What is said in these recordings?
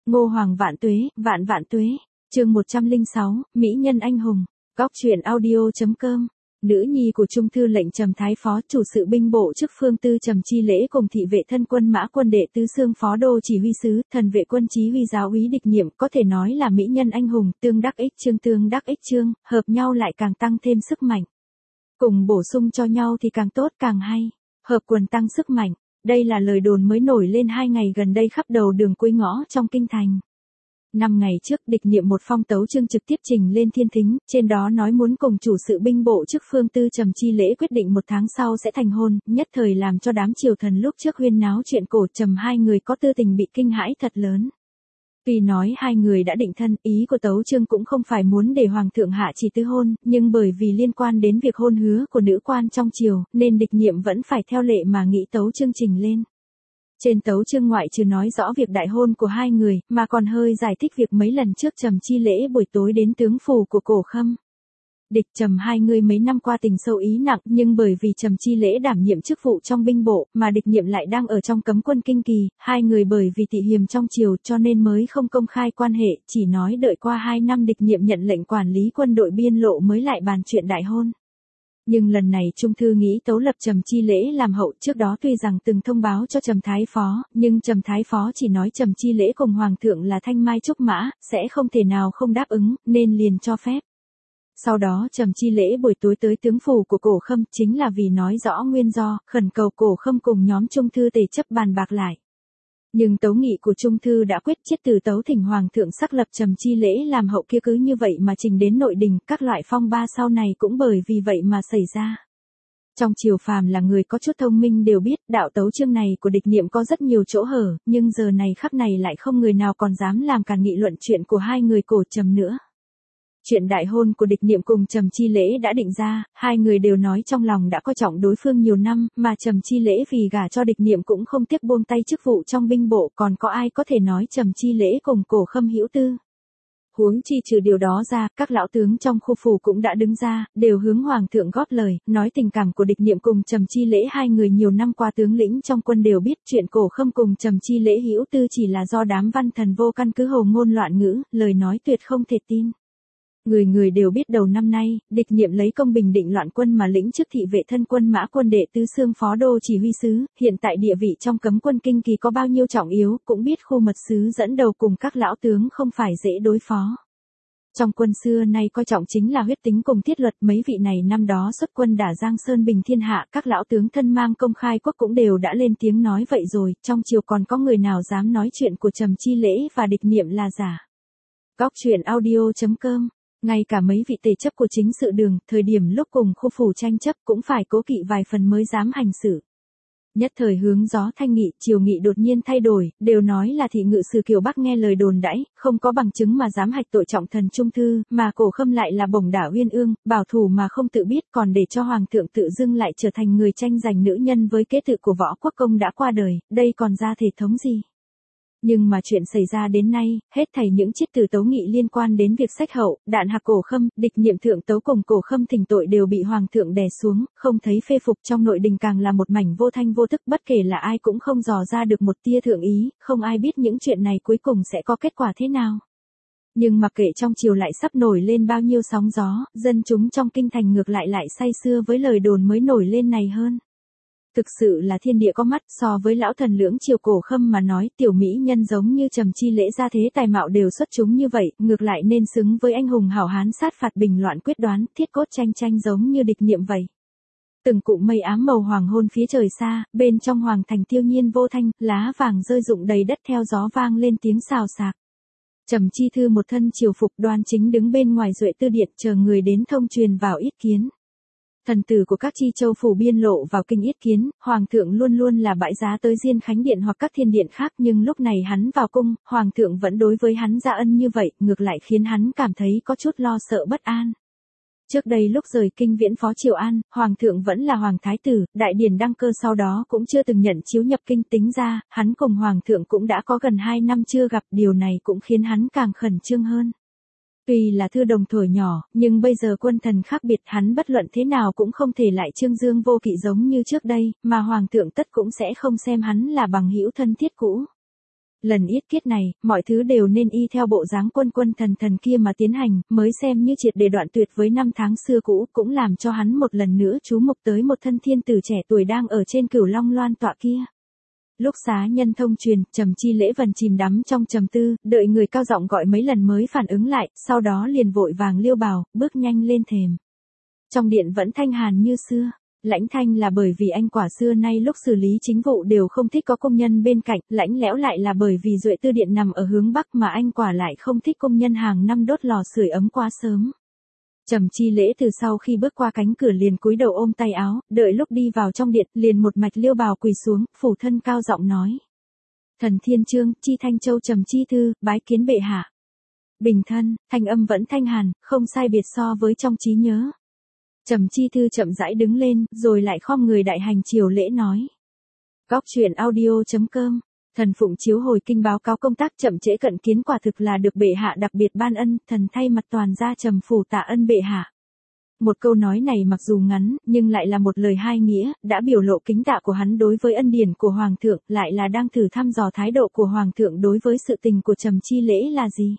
Ngô Hoàng vạn tuế, vạn vạn tuế. Chương 106, Mỹ nhân anh hùng. Góc truyện audio.com. Nữ nhi của Trung thư lệnh Trầm Thái Phó, chủ sự binh bộ chức Phương Tư Trầm Chi Lễ cùng thị vệ thân quân Mã Quân đệ tứ xương phó đô chỉ huy sứ, thần vệ quân chí huy giáo úy Địch Niệm, có thể nói là mỹ nhân anh hùng, tương đắc ích chương, hợp nhau lại càng tăng thêm sức mạnh. Cùng bổ sung cho nhau thì càng tốt càng hay, hợp quần tăng sức mạnh. Đây là lời đồn mới nổi lên 2 ngày gần đây khắp đầu đường cuối ngõ trong kinh thành. 5 ngày trước, Địch Niệm một phong tấu chương trực tiếp trình lên thiên thính, trên đó nói muốn cùng chủ sự binh bộ chức Phương Tư Trầm Chi Lễ quyết định 1 tháng sau sẽ thành hôn, nhất thời làm cho đám triều thần lúc trước huyên náo chuyện cổ Trầm hai người có tư tình bị kinh hãi thật lớn. Tuy nói hai người đã định thân, ý của tấu chương cũng không phải muốn để hoàng thượng hạ chỉ tứ hôn, nhưng bởi vì liên quan đến việc hôn hứa của nữ quan trong triều, nên Địch Niệm vẫn phải theo lệ mà nghĩ tấu chương trình lên. Trên tấu chương ngoại trừ nói rõ việc đại hôn của hai người, mà còn hơi giải thích việc mấy lần trước Trầm Chi Lễ buổi tối đến tướng phủ của Cổ Khâm. Địch Trầm hai người mấy năm qua tình sâu ý nặng, nhưng bởi vì Trầm Chi Lễ đảm nhiệm chức vụ trong binh bộ, mà Địch Niệm lại đang ở trong cấm quân kinh kỳ, hai người bởi vì tị hiềm trong triều cho nên mới không công khai quan hệ, chỉ nói đợi qua 2 năm Địch Niệm nhận lệnh quản lý quân đội biên lộ mới lại bàn chuyện đại hôn. Nhưng lần này Trung thư nghĩ tấu lập Trầm Chi Lễ làm hậu, trước đó tuy rằng từng thông báo cho Trầm Thái Phó, nhưng Trầm Thái Phó chỉ nói Trầm Chi Lễ cùng Hoàng thượng là thanh mai trúc mã, sẽ không thể nào không đáp ứng, nên liền cho phép. Sau đó Trầm Chi Lễ buổi tối tới tướng phủ của Cổ Khâm, chính là vì nói rõ nguyên do, khẩn cầu Cổ Khâm cùng nhóm Trung thư tề chấp bàn bạc lại. Nhưng tấu nghị của Trung thư đã quyết, chiết từ tấu thỉnh Hoàng thượng xác lập Trầm Chi Lễ làm hậu kia cứ như vậy mà trình đến nội đình, các loại phong ba sau này cũng bởi vì vậy mà xảy ra. Trong triều phàm là người có chút thông minh đều biết, đạo tấu chương này của Địch Niệm có rất nhiều chỗ hở, nhưng giờ này khắc này lại không người nào còn dám làm càn nghị luận chuyện của hai người Cổ Trầm nữa. Chuyện đại hôn của Địch Niệm cùng Trầm Chi Lễ đã định ra, hai người đều nói trong lòng đã coi trọng đối phương nhiều năm, mà Trầm Chi Lễ vì gả cho Địch Niệm cũng không tiếc buông tay chức vụ trong binh bộ, còn có ai có thể nói Trầm Chi Lễ cùng Cổ Khâm hữu tư. Huống chi trừ điều đó ra, các lão tướng trong khu phủ cũng đã đứng ra, đều hướng Hoàng thượng góp lời, nói tình cảm của Địch Niệm cùng Trầm Chi Lễ hai người nhiều năm qua tướng lĩnh trong quân đều biết, chuyện Cổ Khâm cùng Trầm Chi Lễ hữu tư chỉ là do đám văn thần vô căn cứ hồ ngôn loạn ngữ, lời nói tuyệt không thể tin. Người người đều biết đầu năm nay, Địch Niệm lấy công bình định loạn quân mà lĩnh chức thị vệ thân quân Mã Quân đệ tứ xương phó đô chỉ huy sứ, hiện tại địa vị trong cấm quân kinh kỳ có bao nhiêu trọng yếu, cũng biết khu mật sứ dẫn đầu cùng các lão tướng không phải dễ đối phó. Trong quân xưa nay coi trọng chính là huyết tính cùng thiết luật, mấy vị này năm đó xuất quân đả Giang Sơn bình thiên hạ, các lão tướng thân mang công khai quốc cũng đều đã lên tiếng nói vậy rồi, trong triều còn có người nào dám nói chuyện của Trầm Chi Lễ và Địch Niệm là giả. Góc truyện audio.com. Ngay cả mấy vị tề chấp của chính sự đường, thời điểm lúc cùng khu phủ tranh chấp cũng phải cố kỵ vài phần mới dám hành xử. Nhất thời hướng gió thanh nghị, triều nghị đột nhiên thay đổi, đều nói là thị ngự sử Kiều Bắc nghe lời đồn đãi, không có bằng chứng mà dám hạch tội trọng thần Trung thư, mà Cổ Khâm lại là bổng đả uyên ương, bảo thủ mà không tự biết, còn để cho Hoàng thượng tự dưng lại trở thành người tranh giành nữ nhân với kế tự của Võ Quốc Công đã qua đời, đây còn ra thể thống gì? Nhưng mà chuyện xảy ra đến nay, hết thảy những chiết từ tấu nghị liên quan đến việc sách hậu, đạn hạc Cổ Khâm, Địch Niệm thượng tấu cùng Cổ Khâm thỉnh tội đều bị Hoàng thượng đè xuống, không thấy phê phục, trong nội đình càng là một mảnh vô thanh vô tức, bất kể là ai cũng không dò ra được một tia thượng ý, không ai biết những chuyện này cuối cùng sẽ có kết quả thế nào. Nhưng mặc kệ trong triều lại sắp nổi lên bao nhiêu sóng gió, dân chúng trong kinh thành ngược lại say sưa với lời đồn mới nổi lên này hơn. Thực sự là thiên địa có mắt, so với lão thần lưỡng triều Cổ Khâm mà nói, tiểu mỹ nhân giống như Trầm Chi Lễ gia thế tài mạo đều xuất chúng như vậy, ngược lại nên xứng với anh hùng hảo hán sát phạt bình loạn quyết đoán, thiết cốt tranh giống như Địch Niệm vậy. Từng cụm mây ám màu hoàng hôn phía trời xa, bên trong hoàng thành tiêu nhiên vô thanh, lá vàng rơi rụng đầy đất theo gió vang lên tiếng xào xạc. Trầm Chi thư một thân triều phục đoan chính đứng bên ngoài Duệ Tư điện chờ người đến thông truyền vào yết kiến. Thần tử của các chi châu phủ biên lộ vào kinh yết kiến, Hoàng thượng luôn luôn là bãi giá tới Diên Khánh điện hoặc các thiên điện khác, nhưng lúc này hắn vào cung, Hoàng thượng vẫn đối với hắn ra ân như vậy, ngược lại khiến hắn cảm thấy có chút lo sợ bất an. Trước đây lúc rời kinh viễn phó Triều An, Hoàng thượng vẫn là Hoàng thái tử, đại điển đăng cơ sau đó cũng chưa từng nhận chiếu nhập kinh, tính ra, hắn cùng Hoàng thượng cũng đã có gần 2 năm chưa gặp, điều này cũng khiến hắn càng khẩn trương hơn. Tuy là thư đồng thổi nhỏ, nhưng bây giờ quân thần khác biệt, hắn bất luận thế nào cũng không thể lại trương dương vô kỵ giống như trước đây, mà Hoàng thượng tất cũng sẽ không xem hắn là bằng hữu thân thiết cũ. Lần yết kiết này, mọi thứ đều nên y theo bộ dáng quân quân thần thần kia mà tiến hành, mới xem như triệt để đoạn tuyệt với năm tháng xưa cũ, cũng làm cho hắn một lần nữa chú mục tới một thân thiên tử trẻ tuổi đang ở trên Cửu Long loan tọa kia. Lúc xá nhân thông truyền, Trầm Chi Lễ Vân chìm đắm trong trầm tư, đợi người cao giọng gọi mấy lần mới phản ứng lại, sau đó liền vội vàng liêu bào, bước nhanh lên thềm. Trong điện vẫn thanh hàn như xưa. Lãnh thanh là bởi vì anh quả xưa nay lúc xử lý chính vụ đều không thích có công nhân bên cạnh, lãnh lẽo lại là bởi vì Duệ Tư Điện nằm ở hướng Bắc mà anh quả lại không thích công nhân hàng năm đốt lò sưởi ấm quá sớm. Trầm Chi Lễ từ sau khi bước qua cánh cửa liền cúi đầu ôm tay áo, đợi lúc đi vào trong điện liền một mạch liêu bào quỳ xuống, phủ thân cao giọng nói. Thần Thiên Chương, Chi Thanh Châu Trầm Chi Thư, bái kiến bệ hạ. Bình thân, thanh âm vẫn thanh hàn, không sai biệt so với trong trí nhớ. Trầm Chi Thư chậm rãi đứng lên, rồi lại khom người đại hành triều lễ nói. Góc truyện audio.com, thần phụng chiếu hồi kinh báo cáo công tác chậm trễ cận kiến quả thực là được bệ hạ đặc biệt ban ân, thần thay mặt toàn gia Trầm phủ tạ ân bệ hạ. Một câu nói này mặc dù ngắn, nhưng lại là một lời hai nghĩa, đã biểu lộ kính tạ của hắn đối với ân điển của Hoàng thượng, lại là đang thử thăm dò thái độ của Hoàng thượng đối với sự tình của Trầm Chi Lễ là gì.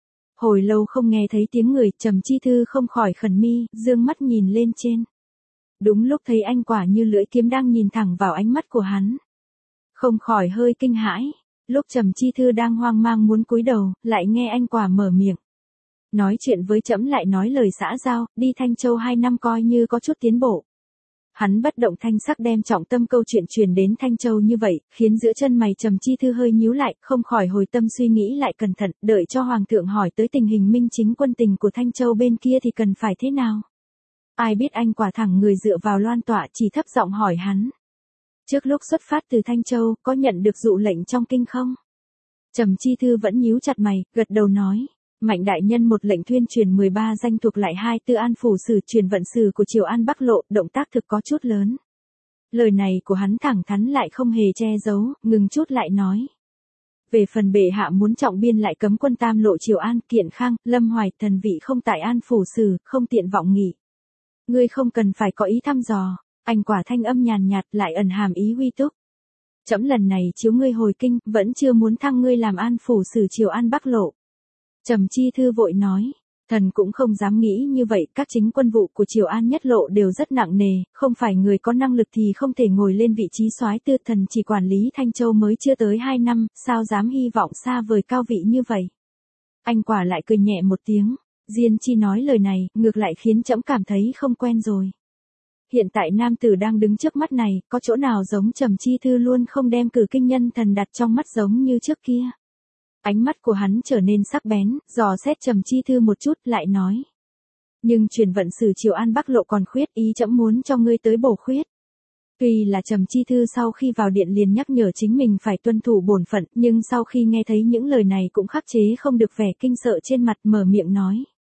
Hồi lâu không nghe thấy tiếng người, Trầm Chi Thư không khỏi khẩn mi, dương mắt nhìn lên trên. Đúng lúc thấy anh quả như lưỡi kiếm đang nhìn thẳng vào ánh mắt của hắn. Không khỏi hơi kinh hãi, lúc Trầm Chi Thư đang hoang mang muốn cúi đầu, lại nghe anh quả mở miệng. Nói chuyện với trẫm lại nói lời xã giao, đi Thanh Châu 2 năm coi như có chút tiến bộ. Hắn bất động thanh sắc đem trọng tâm câu chuyện truyền đến Thanh Châu như vậy, khiến giữa chân mày Trầm Chi Thư hơi nhíu lại, không khỏi hồi tâm suy nghĩ lại cẩn thận, đợi cho Hoàng thượng hỏi tới tình hình minh chính quân tình của Thanh Châu bên kia thì cần phải thế nào. Ai biết anh quả thẳng người dựa vào loan tọa chỉ thấp giọng hỏi hắn. Trước lúc xuất phát từ Thanh Châu, có nhận được dụ lệnh trong kinh không? Trầm Chi Thư vẫn nhíu chặt mày, gật đầu nói. Mạnh đại nhân một lệnh tuyên truyền 13 danh thuộc lại 2 tư an phủ sử truyền vận sử của Triều An Bắc Lộ, động tác thực có chút lớn. Lời này của hắn thẳng thắn lại không hề che giấu, ngừng chút lại nói. Về phần bệ hạ muốn trọng biên lại cấm quân Tam Lộ Triều An, Kiện Khang, Lâm Hoài, thần vị không tại an phủ sử, không tiện vọng nghị. Ngươi không cần phải có ý thăm dò, anh quả thanh âm nhàn nhạt lại ẩn hàm ý huy túc. Trẫm lần này chiếu ngươi hồi kinh, vẫn chưa muốn thăng ngươi làm an phủ sử Triều An Bắc Lộ. Trầm Chi Thư vội nói, thần cũng không dám nghĩ như vậy, các chính quân vụ của Triều An Nhất Lộ đều rất nặng nề, không phải người có năng lực thì không thể ngồi lên vị trí soái tư, thần chỉ quản lý Thanh Châu mới chưa tới 2 năm, sao dám hy vọng xa vời cao vị như vậy. Anh quả lại cười nhẹ một tiếng, Diên Chi nói lời này, ngược lại khiến trẫm cảm thấy không quen rồi. Hiện tại nam tử đang đứng trước mắt này, có chỗ nào giống Trầm Chi Thư luôn không đem cử kinh nhân thần đặt trong mắt giống như trước kia. Ánh mắt của hắn trở nên sắc bén, dò xét Trầm Chi Thư một chút, lại nói. Nhưng truyền vận sử Triều An Bắc Lộ còn khuyết, ý trẫm muốn cho ngươi tới bổ khuyết. Tuy là Trầm Chi Thư sau khi vào điện liền nhắc nhở chính mình phải tuân thủ bổn phận, nhưng sau khi nghe thấy những lời này cũng khắc chế không được vẻ kinh sợ trên mặt, mở miệng nói.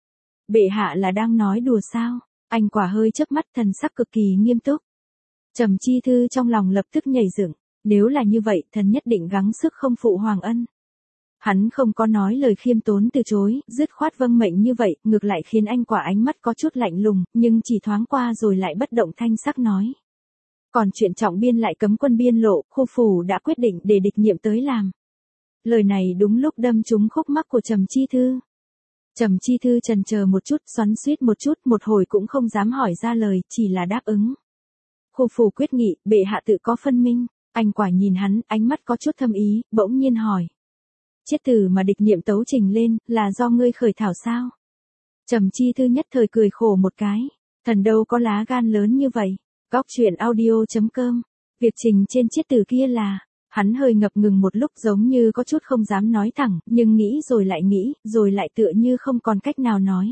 Bệ hạ là đang nói đùa sao? Anh quả hơi chớp mắt, thần sắc cực kỳ nghiêm túc. Trầm Chi Thư trong lòng lập tức nhảy dựng, nếu là như vậy, thần nhất định gắng sức không phụ hoàng ân. Hắn không có nói lời khiêm tốn từ chối, dứt khoát vâng mệnh như vậy, ngược lại khiến anh quả ánh mắt có chút lạnh lùng, nhưng chỉ thoáng qua rồi lại bất động thanh sắc nói. Còn chuyện trọng biên lại cấm quân biên lộ, khu phủ đã quyết định để địch nhiệm tới làm. Lời này đúng lúc đâm trúng khúc mắc của Trầm Chi Thư. Trầm Chi Thư chần chờ một chút, xoắn xuýt một chút, một hồi cũng không dám hỏi ra lời, chỉ là đáp ứng. Khu phủ quyết nghị, bệ hạ tự có phân minh. Anh quả nhìn hắn, ánh mắt có chút thâm ý, bỗng nhiên hỏi. Chiết từ mà địch niệm tấu trình lên, là do ngươi khởi thảo sao? Trầm Chi Thư nhất thời cười khổ một cái. Thần đâu có lá gan lớn như vậy. Góc truyện audio.com. Việc trình trên chiết từ kia là. Hắn hơi ngập ngừng một lúc giống như có chút không dám nói thẳng, nhưng nghĩ, rồi lại tựa như không còn cách nào nói.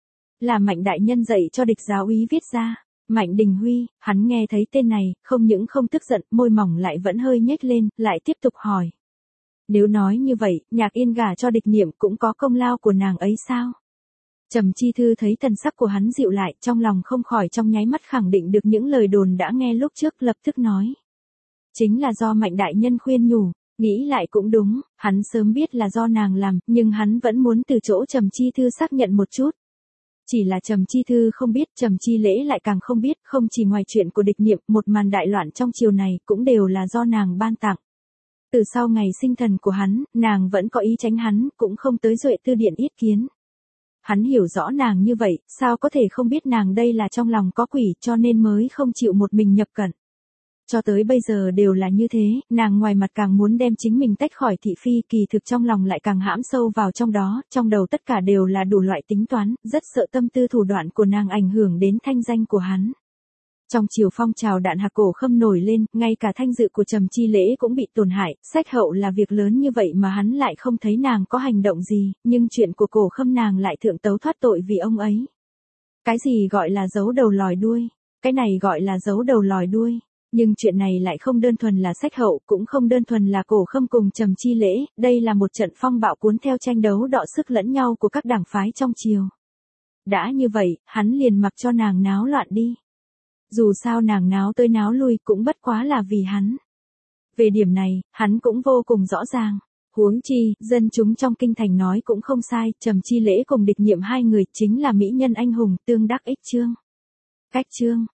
Là Mạnh đại nhân dạy cho địch giáo úy viết ra. Mạnh Đình Huy, hắn nghe thấy tên này, không những không tức giận, môi mỏng lại vẫn hơi nhếch lên, lại tiếp tục hỏi. Nếu nói như vậy, Nhạc Yên gả cho địch niệm cũng có công lao của nàng ấy sao? Trầm Chi Thư thấy thần sắc của hắn dịu lại, trong lòng không khỏi trong nháy mắt khẳng định được những lời đồn đã nghe lúc trước, lập tức nói. Chính là do Mạnh đại nhân khuyên nhủ, nghĩ lại cũng đúng, hắn sớm biết là do nàng làm, nhưng hắn vẫn muốn từ chỗ Trầm Chi Thư xác nhận một chút. Chỉ là Trầm Chi Thư không biết, Trầm Chi Lễ lại càng không biết, không chỉ ngoài chuyện của địch niệm, một màn đại loạn trong chiều này cũng đều là do nàng ban tặng. Từ sau ngày sinh thần của hắn, nàng vẫn có ý tránh hắn, cũng không tới Duệ Tư Điện yết kiến. Hắn hiểu rõ nàng như vậy, sao có thể không biết nàng đây là trong lòng có quỷ cho nên mới không chịu một mình nhập cận. Cho tới bây giờ đều là như thế, nàng ngoài mặt càng muốn đem chính mình tách khỏi thị phi, kỳ thực trong lòng lại càng hãm sâu vào trong đó, trong đầu tất cả đều là đủ loại tính toán, rất sợ tâm tư thủ đoạn của nàng ảnh hưởng đến thanh danh của hắn. Trong chiều phong trào đạn hạc Cổ Khâm nổi lên, ngay cả thanh dự của Trầm Chi Lễ cũng bị tổn hại, sách hậu là việc lớn như vậy mà hắn lại không thấy nàng có hành động gì, nhưng chuyện của Cổ Khâm nàng lại thượng tấu thoát tội vì ông ấy. Cái gì gọi là giấu đầu lòi đuôi? Cái này gọi là giấu đầu lòi đuôi. Nhưng chuyện này lại không đơn thuần là sách hậu, cũng không đơn thuần là Cổ Khâm cùng Trầm Chi Lễ, đây là một trận phong bạo cuốn theo tranh đấu đọ sức lẫn nhau của các đảng phái trong triều. Đã như vậy, hắn liền mặc cho nàng náo loạn đi. Dù sao nàng náo tới náo lui cũng bất quá là vì hắn. Về điểm này, hắn cũng vô cùng rõ ràng. Huống chi, dân chúng trong kinh thành nói cũng không sai, Trầm Chi Lễ cùng Địch Nhiệm hai người chính là mỹ nhân anh hùng tương đắc ích chương. Cách chương